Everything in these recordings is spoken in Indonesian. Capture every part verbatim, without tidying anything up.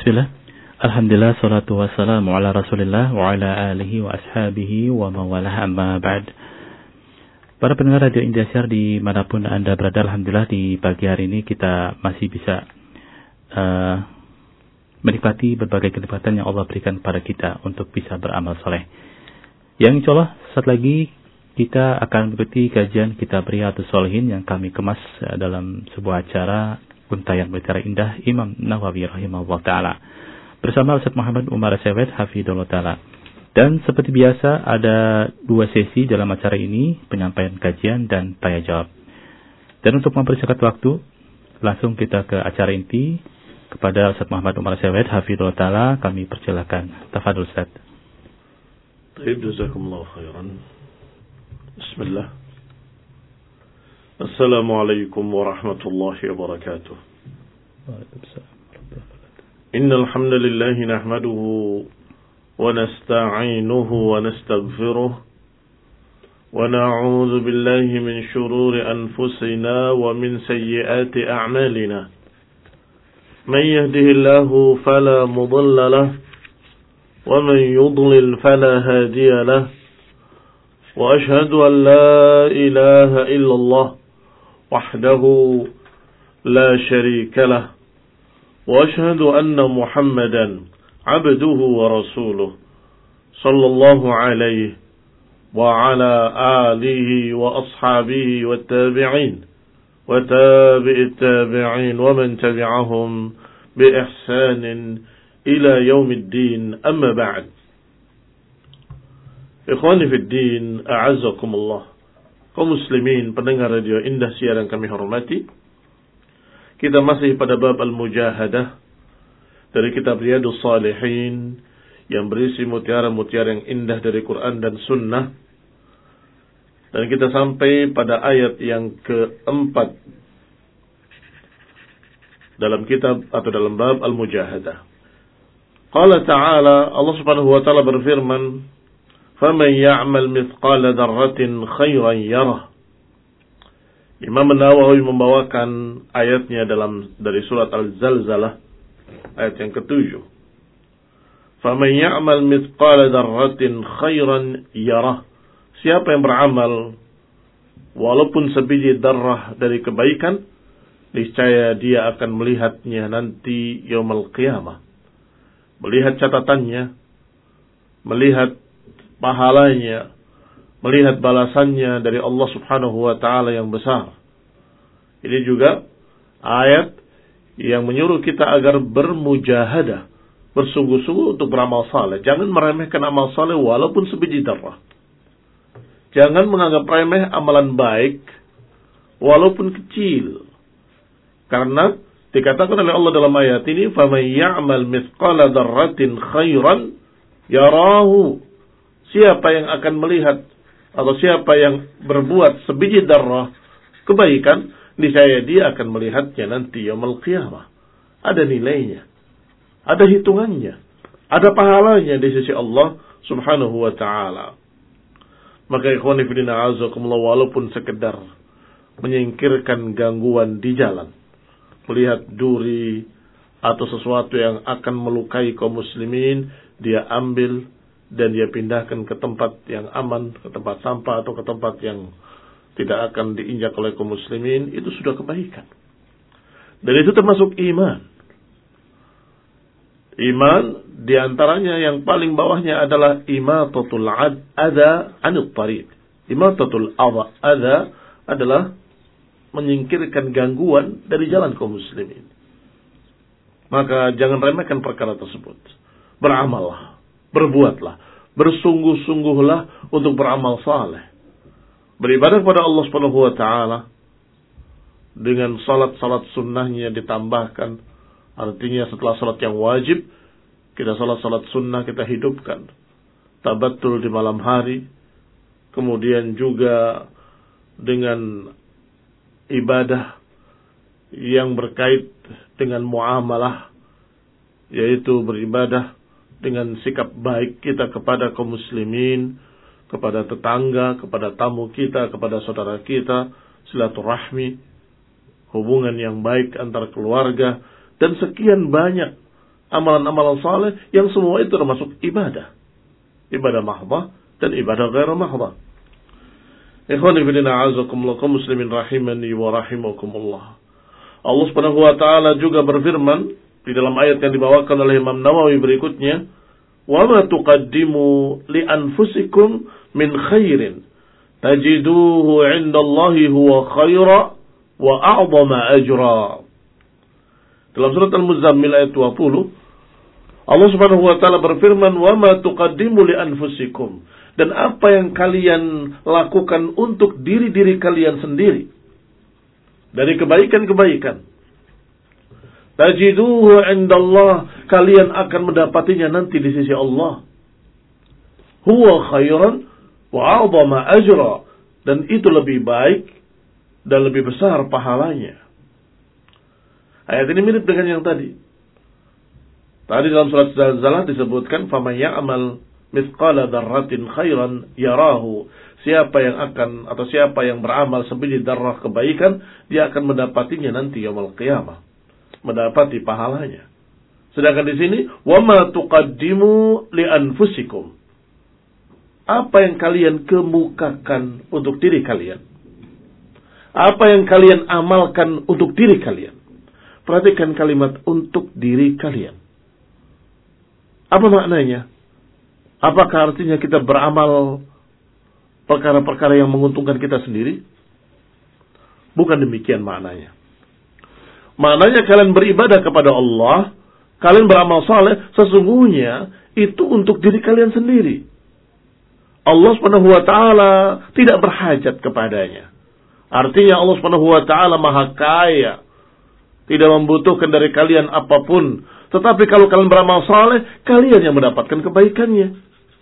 Bismillah. Alhamdulillah, salatu wassalamu ala rasulillah wa ala alihi wa ashabihi wa mawalah amma ba'd. Para pendengar Radio Indosiar dimanapun Anda berada, Alhamdulillah di pagi hari ini kita masih bisa uh, menikmati berbagai kenikmatan yang Allah berikan kepada kita untuk bisa beramal soleh. Yang insya Allah saat lagi kita akan mengikuti kajian kitab Riyadhus Shalihin yang kami kemas dalam sebuah acara Untayan Berbicara Indah Imam Nawawi rahimahullah ta'ala bersama Ustaz Muhammad Umar Sewet hafidhullah ta'ala. Dan seperti biasa ada dua sesi dalam acara ini, penyampaian kajian dan tanya jawab. Dan untuk mempersingkat waktu, langsung kita ke acara inti. Kepada Ustaz Muhammad Umar Sewet hafidhullah ta'ala kami persilakan. Tafadhol Ustaz. Baik, jazakumullah khairan. Bismillah. Assalamualaikum warahmatullahi wabarakatuh. Waalaikumsalam. Innal hamdalillah nahmaduhu wa nasta'inuhu wa nastaghfiruh wa na'udzu billahi min shururi anfusina wa min sayyiati a'malina. Man yahdihillahu fala mudilla lahu wa man yudlil fala hadiya lahu. Wa ashhadu an la ilaha illallah wahdahu la syarika lahu wa ashhadu anna Muhammadan abduhu wa rasuluh sallallahu alaihi wa ala alihi wa ashabihi wa tabi'in wa tabi'it tabi'in wa man tabi'ahum bi ihsanin ila yaumiddin, amma ba'd. Ikhwani fid din, a'azzakumullah. Kaum muslimin pendengar Radio Indah siaran kami hormati, kita masih pada bab al-mujahadah dari kitab Riyadhus Shalihin yang berisi mutiara-mutiara yang indah dari Quran dan Sunnah. Dan kita sampai pada ayat yang keempat dalam kitab atau dalam bab al-mujahadah. Qala ta'ala, Allah subhanahu wa ta'ala berfirman, فَمَنْ يَعْمَلْ مِثْقَالَ ذَرَّةٍ خَيْرًا يَرَهُ. Imam Nawawi membawakan ayatnya dalam dari surat Al-Zalzalah ayat yang ketujuh. فَمَنْ يَعْمَلْ مِثْقَالَ ذَرَّةٍ خَيْرًا يَرَهُ. Siapa yang beramal walaupun sebiji darah dari kebaikan, niscaya dia akan melihatnya nanti yaumul qiyamah. Melihat catatannya, melihat pahalanya, melihat balasannya dari Allah subhanahu wa ta'ala yang besar. Ini juga ayat yang menyuruh kita agar bermujahadah, bersungguh-sungguh untuk beramal saleh. Jangan meremehkan amal saleh walaupun sebiji darah. Jangan menganggap remeh amalan baik walaupun kecil. Karena dikatakan oleh Allah dalam ayat ini, فَمَنْ يَعْمَلْ مِثْقَالَ ذَرَّةٍ خَيْرًا يَرَاهُ. Siapa yang akan melihat atau siapa yang berbuat sebiji darah kebaikan, niscaya dia akan melihatnya nanti yaumul qiyamah. Ada nilainya, ada hitungannya, ada pahalanya di sisi Allah subhanahu wa ta'ala. Maka ikhwani fillah a'azakumullah, walaupun sekedar menyingkirkan gangguan di jalan, melihat duri atau sesuatu yang akan melukai kaum muslimin, dia ambil dan dia pindahkan ke tempat yang aman, ke tempat sampah atau ke tempat yang tidak akan diinjak oleh kaum muslimin, itu sudah kebaikan. Dan itu termasuk iman. Iman diantaranya yang paling bawahnya adalah imatatul adha anil tariq. Imatatul adha adalah menyingkirkan gangguan dari jalan kaum muslimin. Maka jangan remehkan perkara tersebut. Beramallah, berbuatlah, bersungguh-sungguhlah untuk beramal saleh. Beribadah kepada Allah Subhanahu wa taala dengan salat-salat sunnahnya ditambahkan. Artinya setelah salat yang wajib, kita salat-salat sunnah kita hidupkan. Tabattul di malam hari, kemudian juga dengan ibadah yang berkait dengan muamalah, yaitu beribadah dengan sikap baik kita kepada kaum muslimin, kepada tetangga, kepada tamu kita, kepada saudara kita, silaturahmi, hubungan yang baik antar keluarga, dan sekian banyak amalan-amalan saleh yang semua itu termasuk ibadah. Ibadah mahdhah dan ibadah ghairu mahdhah. Ikhwani fillah a'azakumullah kaum muslimin rahimani wa rahimakumullah. Allah Subhanahu wa taala juga berfirman di dalam ayat yang dibawakan oleh Imam Nawawi berikutnya, "Wa ma tuqaddimu li anfusikum min khairin tajiduhu 'indallahi huwa khaira wa a'zama ajra." Dalam surat Al-Muzammil ayat dua puluh, Allah Subhanahu wa taala berfirman, "Wa ma tuqaddimu li anfusikum." Dan apa yang kalian lakukan untuk diri-diri kalian sendiri dari kebaikan-kebaikan, tajiduhu 'indallah, kalian akan mendapatinya nanti di sisi Allah. Huwa khairan wa 'azama ajra, dan itu lebih baik dan lebih besar pahalanya. Ayat ini mirip dengan yang tadi. Tadi dalam surat Zalzalah disebutkan, "Faman ya'mal mithqala dzarratin khairan yarahu." Siapa yang akan atau siapa yang beramal sebiji darah kebaikan, dia akan mendapatinya nanti yaumul qiyamah, mendapati pahalanya. Sedangkan di sini, "Wa ma tuqaddimu li anfusikum." Apa yang kalian kemukakan untuk diri kalian? Apa yang kalian amalkan untuk diri kalian? Perhatikan kalimat untuk diri kalian. Apa maknanya? Apakah artinya kita beramal perkara-perkara yang menguntungkan kita sendiri? Bukan demikian maknanya. Maknanya kalian beribadah kepada Allah, kalian beramal saleh, sesungguhnya itu untuk diri kalian sendiri. Allah Subhanahu wa taala tidak berhajat kepadanya. Artinya Allah Subhanahu wa taala Maha Kaya, tidak membutuhkan dari kalian apapun. Tetapi kalau kalian beramal saleh, kalian yang mendapatkan kebaikannya.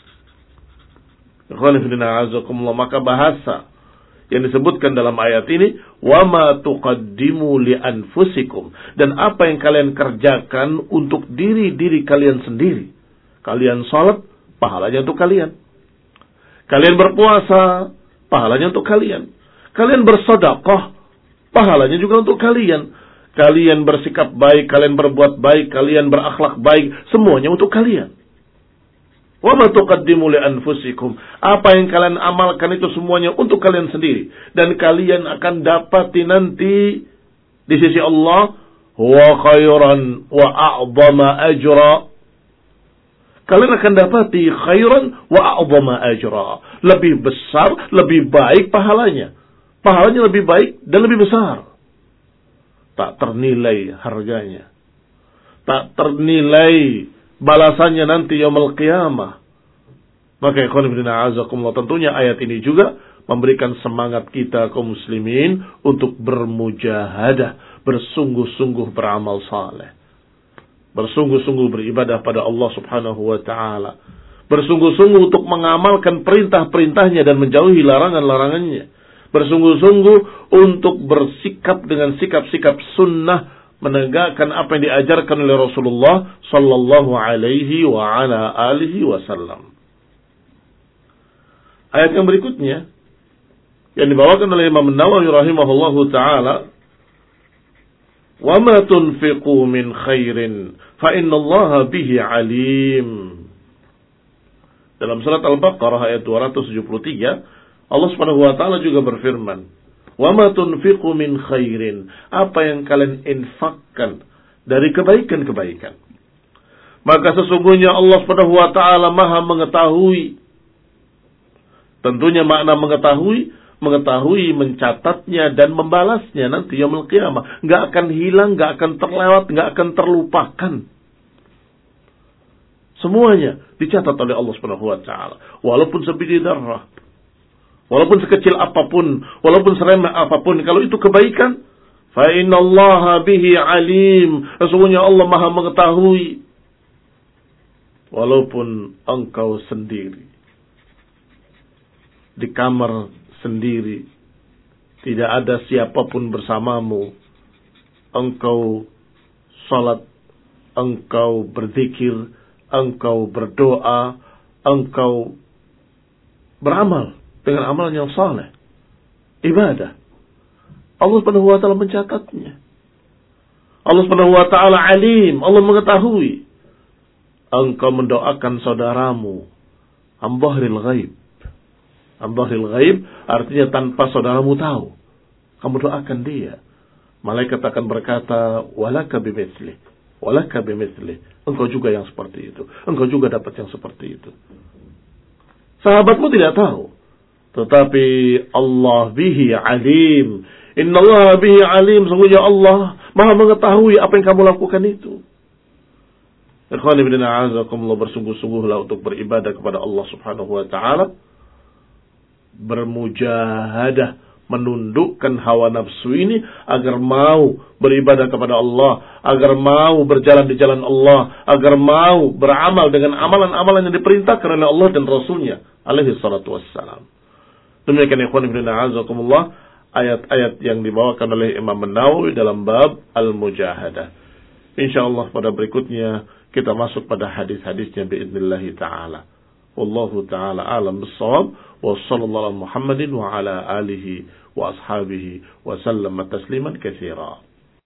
Maka bahasa yang disebutkan dalam ayat ini, wa ma tuqaddimu li anfusikum, dan apa yang kalian kerjakan untuk diri-diri kalian sendiri. Kalian salat, pahalanya untuk kalian. Kalian berpuasa, pahalanya untuk kalian. Kalian bersedekah, pahalanya juga untuk kalian. Kalian bersikap baik, kalian berbuat baik, kalian berakhlak baik, semuanya untuk kalian. Wa ma tuqaddimu li anfusikum. Apa yang kalian amalkan itu semuanya untuk kalian sendiri, dan kalian akan dapati nanti di sisi Allah huwa khairan wa a'zama ajra. Kalian akan dapati khairan wa a'zama ajra, lebih besar, lebih baik pahalanya. Pahalanya lebih baik dan lebih besar. Tak ternilai harganya, tak ternilai balasannya nanti yaumul qiyamah. Maka ikhwan fillah a'azakumullah, tentunya ayat ini juga memberikan semangat kita kaum muslimin untuk bermujahadah, bersungguh-sungguh beramal saleh, bersungguh-sungguh beribadah pada Allah Subhanahu wa taala, bersungguh-sungguh untuk mengamalkan perintah-perintahnya dan menjauhi larangan-larangannya, bersungguh-sungguh untuk bersikap dengan sikap-sikap sunnah, menegakkan apa yang diajarkan oleh Rasulullah sallallahu alaihi wa ala alihi wasallam. Ayat yang berikutnya yang dibawakan oleh Imam Nawawi rahimahullahu taala, "Wa ma tunfiqu min khairin fa innallaha bihi alim." Dalam surat Al-Baqarah ayat dua ratus tujuh puluh tiga, Allah Subhanahu wa taala juga berfirman, "Wa ma tunfiqu min khairin." Apa yang kalian infakkan dari kebaikan-kebaikan, maka sesungguhnya Allah Subhanahu wa taala Maha mengetahui. Tentunya makna mengetahui, mengetahui, mencatatnya dan membalasnya nanti yaumul qiyamah. Enggak akan hilang, enggak akan terlewat, enggak akan terlupakan. Semuanya dicatat oleh Allah Subhanahu wa taala, walaupun sebiji darah. Walaupun sekecil apapun, walaupun seremeh apapun, kalau itu kebaikan, fa innallaha bihi alim. Sesungguhnya Allah Maha mengetahui. Walaupun engkau sendiri di kamar sendiri, tidak ada siapapun bersamamu, engkau salat, engkau berzikir, engkau berdoa, engkau beramal dengan amalan yang saleh, ibadah, Allah Subhanahu wa taala mencatatnya. Allah Subhanahu wa taala alim, Allah mengetahui. engkau mendoakan saudaramu ambahril ghaib. Ambahril ghaib artinya tanpa saudaramu tahu. Kamu doakan dia. Malaikat akan berkata, walaka bimithli, walaka bimithli. Engkau juga yang seperti itu. Engkau juga dapat yang seperti itu. Sahabatmu tidak tahu. Tetapi Allah bihi alim. Inna Allah bihi alim. Sungguhnya Allah maha mengetahui apa yang kamu lakukan itu. Ikhwani bin a'azakumullah, bersungguh-sungguhlah untuk beribadah kepada Allah subhanahu wa ta'ala. Bermujahadah, menundukkan hawa nafsu ini agar mau beribadah kepada Allah, agar mau berjalan di jalan Allah, agar mau beramal dengan amalan-amalan yang diperintahkan oleh Allah dan Rasulnya alaihi salatu wassalam. Demikian ikhwan ibn a'azakumullah ayat-ayat yang dibawakan oleh Imam An-Nawawi dalam bab Al-Mujahadah. InsyaAllah pada berikutnya kita masuk pada hadis-hadisnya biidznillah ta'ala. Wallahu ta'ala alam bis-shawab. Wa sallallahu ala Muhammadin wa ala alihi wa ashabihi wa sallama tasliman katsira.